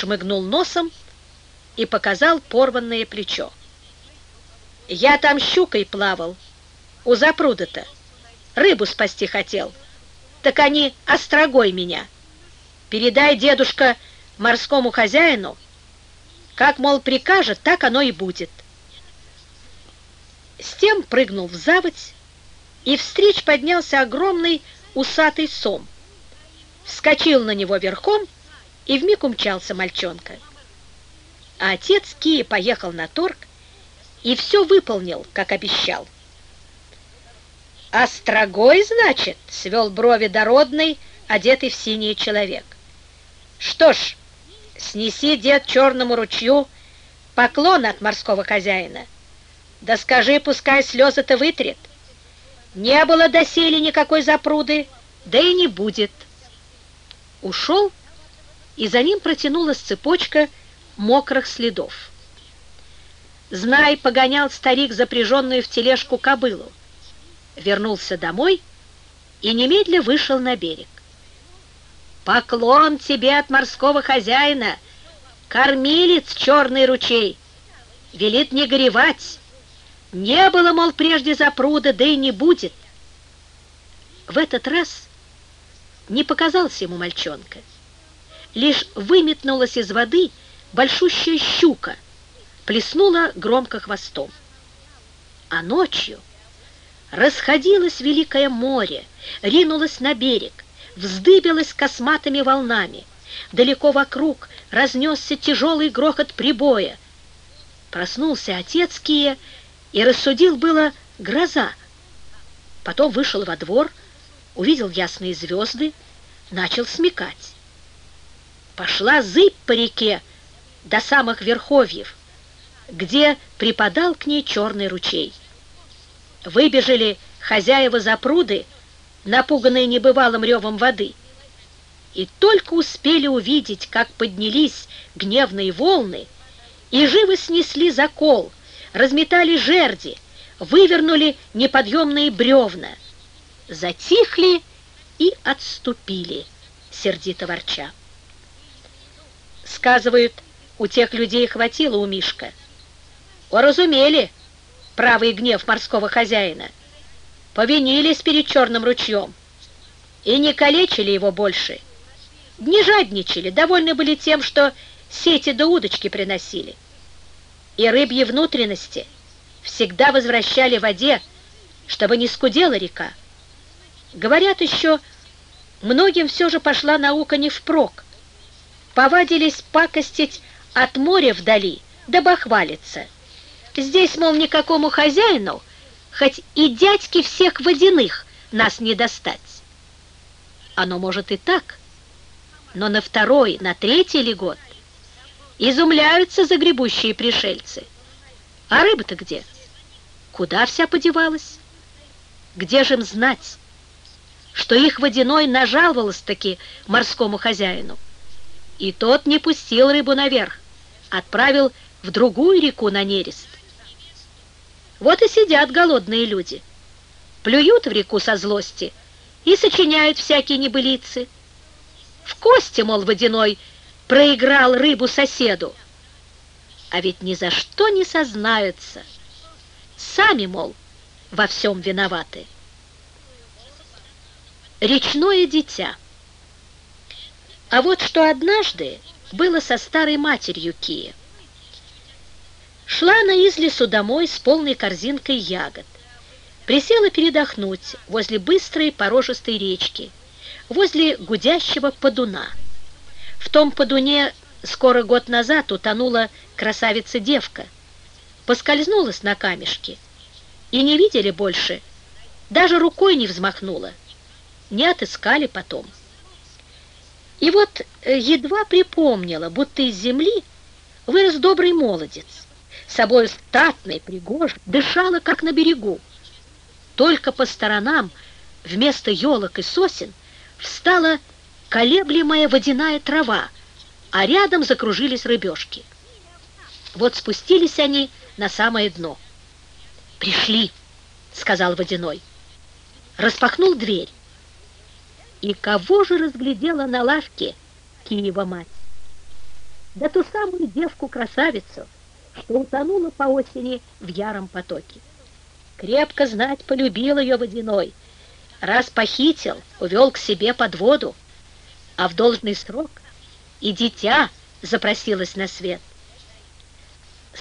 шмыгнул носом и показал порванное плечо. «Я там щукой плавал, у запруда-то. Рыбу спасти хотел. Так они острогой меня. Передай, дедушка, морскому хозяину, как, мол, прикажет, так оно и будет». С тем прыгнул в заводь, и встреч поднялся огромный усатый сом. Вскочил на него верхом, и вмиг умчался мальчонка. А отец Кия поехал на торг и все выполнил, как обещал. «Острогой, значит?» — свел брови дородный, одетый в синий человек. «Что ж, снеси, дед, Черному ручью поклон от морского хозяина. Да скажи, пускай слезы-то вытрет. Не было доселе никакой запруды, да и не будет». Ушел, и за ним протянулась цепочка мокрых следов. Знай, погонял старик запряженную в тележку кобылу, вернулся домой и немедля вышел на берег. «Поклон тебе от морского хозяина, кормилец Черный ручей! Велит не горевать. Не было, мол, прежде запруда, да и не будет». В этот раз не показался ему мальчонка. Лишь выметнулась из воды большущая щука, плеснула громко хвостом. А ночью расходилось великое море, ринулось на берег, вздыбилось косматыми волнами. Далеко вокруг разнесся тяжелый грохот прибоя. Проснулся отец Кия и рассудил было гроза. Потом вышел во двор, увидел ясные звезды, начал смекать. Пошла зыбь по реке до самых верховьев, где припадал к ней Черный ручей. Выбежали хозяева запруды, напуганные небывалым ревом воды, и только успели увидеть, как поднялись гневные волны, и живо снесли закол, разметали жерди, вывернули неподъемные бревна, затихли и отступили, сердито ворча. Сказывают, у тех людей хватило умишка. Уразумели правый гнев морского хозяина, повинились перед Черным ручьем и не калечили его больше, не жадничали, довольны были тем, что сети да удочки приносили, и рыбьи внутренности всегда возвращали в воде, чтобы не скудела река. Говорят еще, многим все же пошла наука не впрок, повадились пакостить от моря вдали, да бахвалиться. Здесь, мол, никакому хозяину, хоть и дядьки всех водяных, нас не достать. Оно может и так, но на второй, на третий ли год изумляются загребущие пришельцы. А рыба-то где? Куда вся подевалась? Где же им знать, что их водяной нажаловался-таки морскому хозяину, и тот не пустил рыбу наверх, отправил в другую реку на нерест? Вот и сидят голодные люди, плюют в реку со злости и сочиняют всякие небылицы. В кости, мол, водяной проиграл рыбу соседу, а ведь ни за что не сознаются. Сами, мол, во всем виноваты. Речное дитя. А вот что однажды было со старой матерью Кия. Шла она из лесу домой с полной корзинкой ягод. Присела передохнуть возле быстрой порожистой речки, возле гудящего подуна. В том подуне скоро год назад утонула красавица-девка, поскользнулась на камешке, и не видели больше, даже рукой не взмахнула, не отыскали потом. И вот едва припомнила, будто из земли вырос добрый молодец, собой статный, пригожий, дышала, как на берегу. Только по сторонам вместо елок и сосен встала колеблемая водяная трава, а рядом закружились рыбешки. Вот спустились они на самое дно. «Пришли», — сказал водяной. Распахнул дверь. И кого же разглядела на лавке Киева мать? да ту самую девку-красавицу, что утонула по осени в яром потоке. Крепко знать, полюбил ее водяной, раз похитил, увел к себе под воду, а в должный срок и дитя запросилось на свет.